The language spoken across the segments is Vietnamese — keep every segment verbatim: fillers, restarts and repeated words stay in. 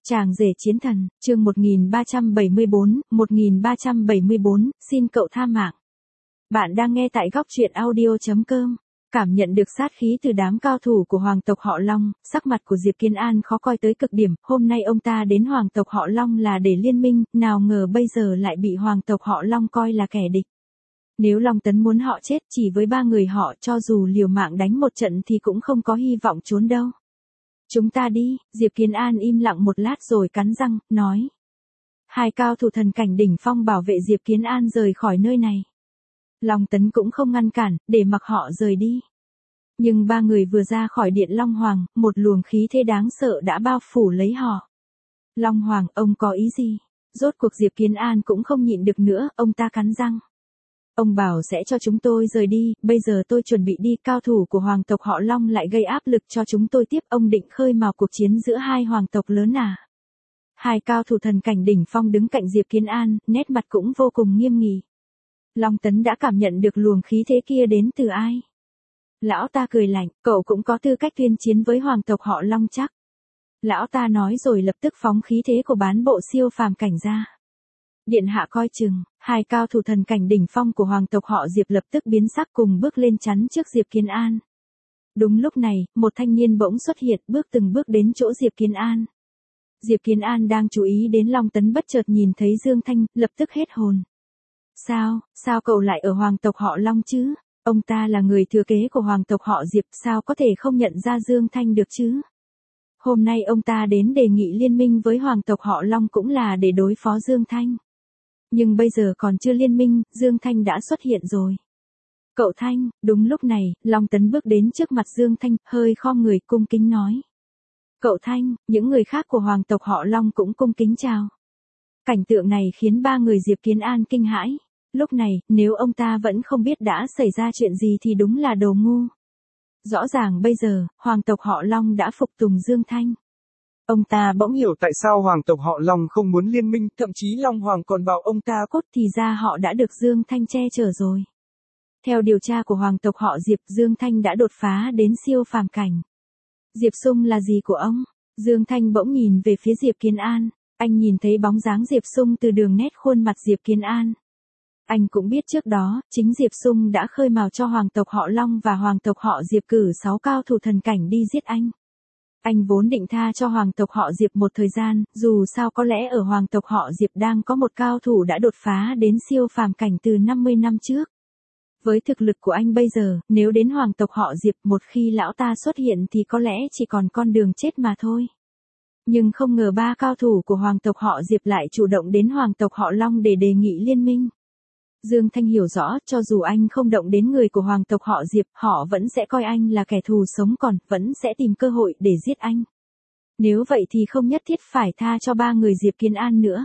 Chàng rể chiến thần, chương một nghìn ba trăm bảy mươi bốn, một nghìn ba trăm bảy mươi bốn, xin cậu tha mạng. Bạn đang nghe tại góc truyện audio chấm com. Cảm nhận được sát khí từ đám cao thủ của hoàng tộc họ Long, sắc mặt của Diệp Kiến An khó coi tới cực điểm. Hôm nay ông ta đến hoàng tộc họ Long là để liên minh, nào ngờ bây giờ lại bị hoàng tộc họ Long coi là kẻ địch. Nếu Long Tấn muốn họ chết chỉ với ba người họ, cho dù liều mạng đánh một trận thì cũng không có hy vọng trốn đâu. Chúng ta đi, Diệp Kiến An im lặng một lát rồi cắn răng, nói. Hai cao thủ thần cảnh đỉnh phong bảo vệ Diệp Kiến An rời khỏi nơi này. Long Tấn cũng không ngăn cản, để mặc họ rời đi. Nhưng ba người vừa ra khỏi điện Long Hoàng, một luồng khí thế đáng sợ đã bao phủ lấy họ. Long Hoàng, ông có ý gì? Rốt cuộc Diệp Kiến An cũng không nhịn được nữa, ông ta cắn răng. Ông bảo sẽ cho chúng tôi rời đi, bây giờ tôi chuẩn bị đi, cao thủ của hoàng tộc họ Long lại gây áp lực cho chúng tôi tiếp, ông định khơi mào cuộc chiến giữa hai hoàng tộc lớn à? Hai cao thủ thần cảnh đỉnh phong đứng cạnh Diệp Kiến An, nét mặt cũng vô cùng nghiêm nghị. Long Tấn đã cảm nhận được luồng khí thế kia đến từ ai? Lão ta cười lạnh, cậu cũng có tư cách tuyên chiến với hoàng tộc họ Long chắc? Lão ta nói rồi lập tức phóng khí thế của bán bộ siêu phàm cảnh ra. Điện hạ coi chừng, hai cao thủ thần cảnh đỉnh phong của hoàng tộc họ Diệp lập tức biến sắc cùng bước lên chắn trước Diệp Kiến An. Đúng lúc này, một thanh niên bỗng xuất hiện, bước từng bước đến chỗ Diệp Kiến An. Diệp Kiến An đang chú ý đến Long Tấn, bất chợt nhìn thấy Dương Thanh, lập tức hết hồn. Sao, sao cậu lại ở hoàng tộc họ Long chứ? Ông ta là người thừa kế của hoàng tộc họ Diệp, sao có thể không nhận ra Dương Thanh được chứ? Hôm nay ông ta đến đề nghị liên minh với hoàng tộc họ Long cũng là để đối phó Dương Thanh. Nhưng bây giờ còn chưa liên minh, Dương Thanh đã xuất hiện rồi. Cậu Thanh, đúng lúc này, Long Tấn bước đến trước mặt Dương Thanh, hơi khom người cung kính nói. Cậu Thanh, những người khác của hoàng tộc họ Long cũng cung kính chào. Cảnh tượng này khiến ba người Diệp Kiến An kinh hãi. Lúc này, nếu ông ta vẫn không biết đã xảy ra chuyện gì thì đúng là đồ ngu. Rõ ràng bây giờ, hoàng tộc họ Long đã phục tùng Dương Thanh. Ông ta bỗng hiểu tại sao hoàng tộc họ Long không muốn liên minh, thậm chí Long Hoàng còn bảo ông ta cốt, thì ra họ đã được Dương Thanh che chở rồi. Theo điều tra của hoàng tộc họ Diệp, Dương Thanh đã đột phá đến siêu phàm cảnh. Diệp Sung là gì của ông? Dương Thanh bỗng nhìn về phía Diệp Kiến An, anh nhìn thấy bóng dáng Diệp Sung từ đường nét khuôn mặt Diệp Kiến An. Anh cũng biết trước đó, chính Diệp Sung đã khơi mào cho hoàng tộc họ Long và hoàng tộc họ Diệp cử sáu cao thủ thần cảnh đi giết anh. Anh vốn định tha cho hoàng tộc họ Diệp một thời gian, dù sao có lẽ ở hoàng tộc họ Diệp đang có một cao thủ đã đột phá đến siêu phàm cảnh từ năm mươi năm trước. Với thực lực của anh bây giờ, nếu đến hoàng tộc họ Diệp một khi lão ta xuất hiện thì có lẽ chỉ còn con đường chết mà thôi. Nhưng không ngờ ba cao thủ của hoàng tộc họ Diệp lại chủ động đến hoàng tộc họ Long để đề nghị liên minh. Dương Thanh hiểu rõ, cho dù anh không động đến người của hoàng tộc họ Diệp, họ vẫn sẽ coi anh là kẻ thù sống còn, vẫn sẽ tìm cơ hội để giết anh. Nếu vậy thì không nhất thiết phải tha cho ba người Diệp Kiến An nữa.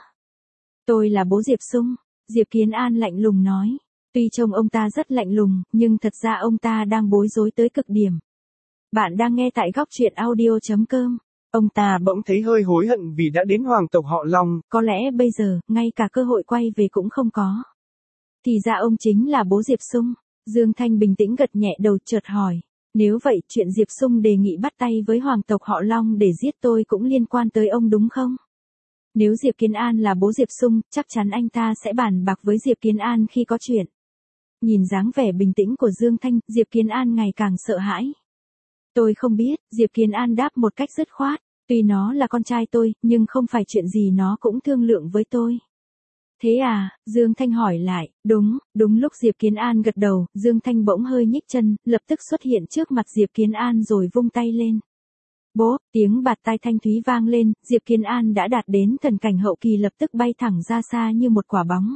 Tôi là bố Diệp Sung, Diệp Kiến An lạnh lùng nói. Tuy trông ông ta rất lạnh lùng, nhưng thật ra ông ta đang bối rối tới cực điểm. Bạn đang nghe tại góc truyện audio chấm com. Ông ta bỗng thấy hơi hối hận vì đã đến hoàng tộc họ Long. Có lẽ bây giờ, ngay cả cơ hội quay về cũng không có. Thì ra ông chính là bố Diệp Sung. Dương Thanh bình tĩnh gật nhẹ đầu, chợt hỏi. Nếu vậy, chuyện Diệp Sung đề nghị bắt tay với hoàng tộc họ Long để giết tôi cũng liên quan tới ông đúng không? Nếu Diệp Kiến An là bố Diệp Sung, chắc chắn anh ta sẽ bàn bạc với Diệp Kiến An khi có chuyện. Nhìn dáng vẻ bình tĩnh của Dương Thanh, Diệp Kiến An ngày càng sợ hãi. Tôi không biết, Diệp Kiến An đáp một cách dứt khoát. Tuy nó là con trai tôi, nhưng không phải chuyện gì nó cũng thương lượng với tôi. Thế à, Dương Thanh hỏi lại, đúng, đúng lúc Diệp Kiến An gật đầu, Dương Thanh bỗng hơi nhích chân, lập tức xuất hiện trước mặt Diệp Kiến An rồi vung tay lên. Bố, tiếng bạt tai thanh thúy vang lên, Diệp Kiến An đã đạt đến thần cảnh hậu kỳ, lập tức bay thẳng ra xa như một quả bóng.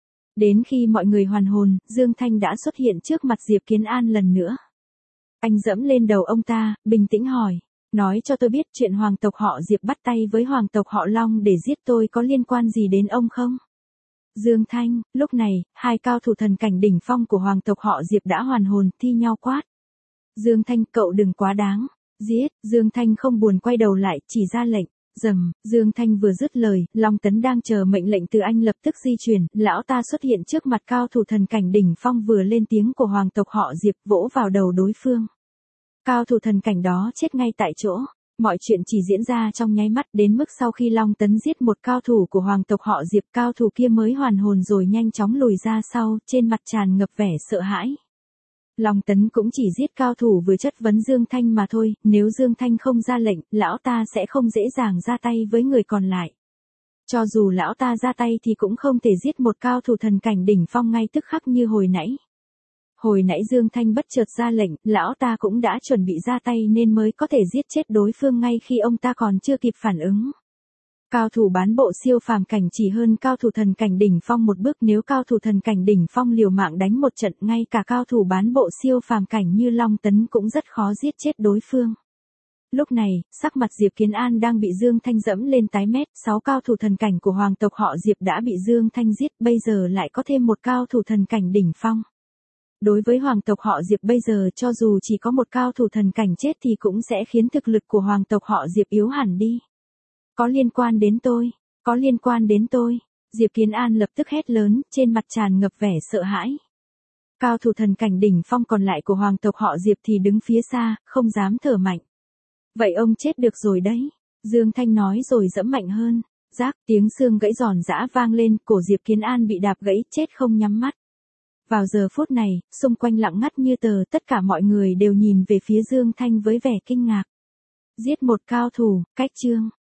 Đến khi mọi người hoàn hồn, Dương Thanh đã xuất hiện trước mặt Diệp Kiến An lần nữa. Anh dẫm lên đầu ông ta, bình tĩnh hỏi, nói cho tôi biết chuyện hoàng tộc họ Diệp bắt tay với hoàng tộc họ Long để giết tôi có liên quan gì đến ông không? Dương Thanh, lúc này, hai cao thủ thần cảnh đỉnh phong của hoàng tộc họ Diệp đã hoàn hồn, thi nhau quát. Dương Thanh, cậu đừng quá đáng. Giết, Dương Thanh không buồn quay đầu lại, chỉ ra lệnh. Rầm, Dương Thanh vừa dứt lời, Long Tấn đang chờ mệnh lệnh từ anh lập tức di chuyển, lão ta xuất hiện trước mặt cao thủ thần cảnh đỉnh phong vừa lên tiếng của hoàng tộc họ Diệp, vỗ vào đầu đối phương. Cao thủ thần cảnh đó chết ngay tại chỗ. Mọi chuyện chỉ diễn ra trong nháy mắt, đến mức sau khi Long Tấn giết một cao thủ của hoàng tộc họ Diệp, cao thủ kia mới hoàn hồn rồi nhanh chóng lùi ra sau, trên mặt tràn ngập vẻ sợ hãi. Long Tấn cũng chỉ giết cao thủ vừa chất vấn Dương Thanh mà thôi, nếu Dương Thanh không ra lệnh, lão ta sẽ không dễ dàng ra tay với người còn lại. Cho dù lão ta ra tay thì cũng không thể giết một cao thủ thần cảnh đỉnh phong ngay tức khắc như hồi nãy. Hồi nãy Dương Thanh bất chợt ra lệnh, lão ta cũng đã chuẩn bị ra tay nên mới có thể giết chết đối phương ngay khi ông ta còn chưa kịp phản ứng. Cao thủ bán bộ siêu phàm cảnh chỉ hơn cao thủ thần cảnh đỉnh phong một bước, nếu cao thủ thần cảnh đỉnh phong liều mạng đánh một trận, ngay cả cao thủ bán bộ siêu phàm cảnh như Long Tấn cũng rất khó giết chết đối phương. Lúc này, sắc mặt Diệp Kiến An đang bị Dương Thanh dẫm lên tái mét, sáu cao thủ thần cảnh của hoàng tộc họ Diệp đã bị Dương Thanh giết, bây giờ lại có thêm một cao thủ thần cảnh đỉnh phong. Đối với hoàng tộc họ Diệp bây giờ, cho dù chỉ có một cao thủ thần cảnh chết thì cũng sẽ khiến thực lực của hoàng tộc họ Diệp yếu hẳn đi. Có liên quan đến tôi, có liên quan đến tôi, Diệp Kiến An lập tức hét lớn, trên mặt tràn ngập vẻ sợ hãi. Cao thủ thần cảnh đỉnh phong còn lại của hoàng tộc họ Diệp thì đứng phía xa, không dám thở mạnh. Vậy ông chết được rồi đấy, Dương Thanh nói rồi dẫm mạnh hơn. Rác, tiếng xương gãy giòn giã vang lên, cổ Diệp Kiến An bị đạp gãy, chết không nhắm mắt. Vào giờ phút này, xung quanh lặng ngắt như tờ, tất cả mọi người đều nhìn về phía Dương Thanh với vẻ kinh ngạc. Giết một cao thủ, cách chương.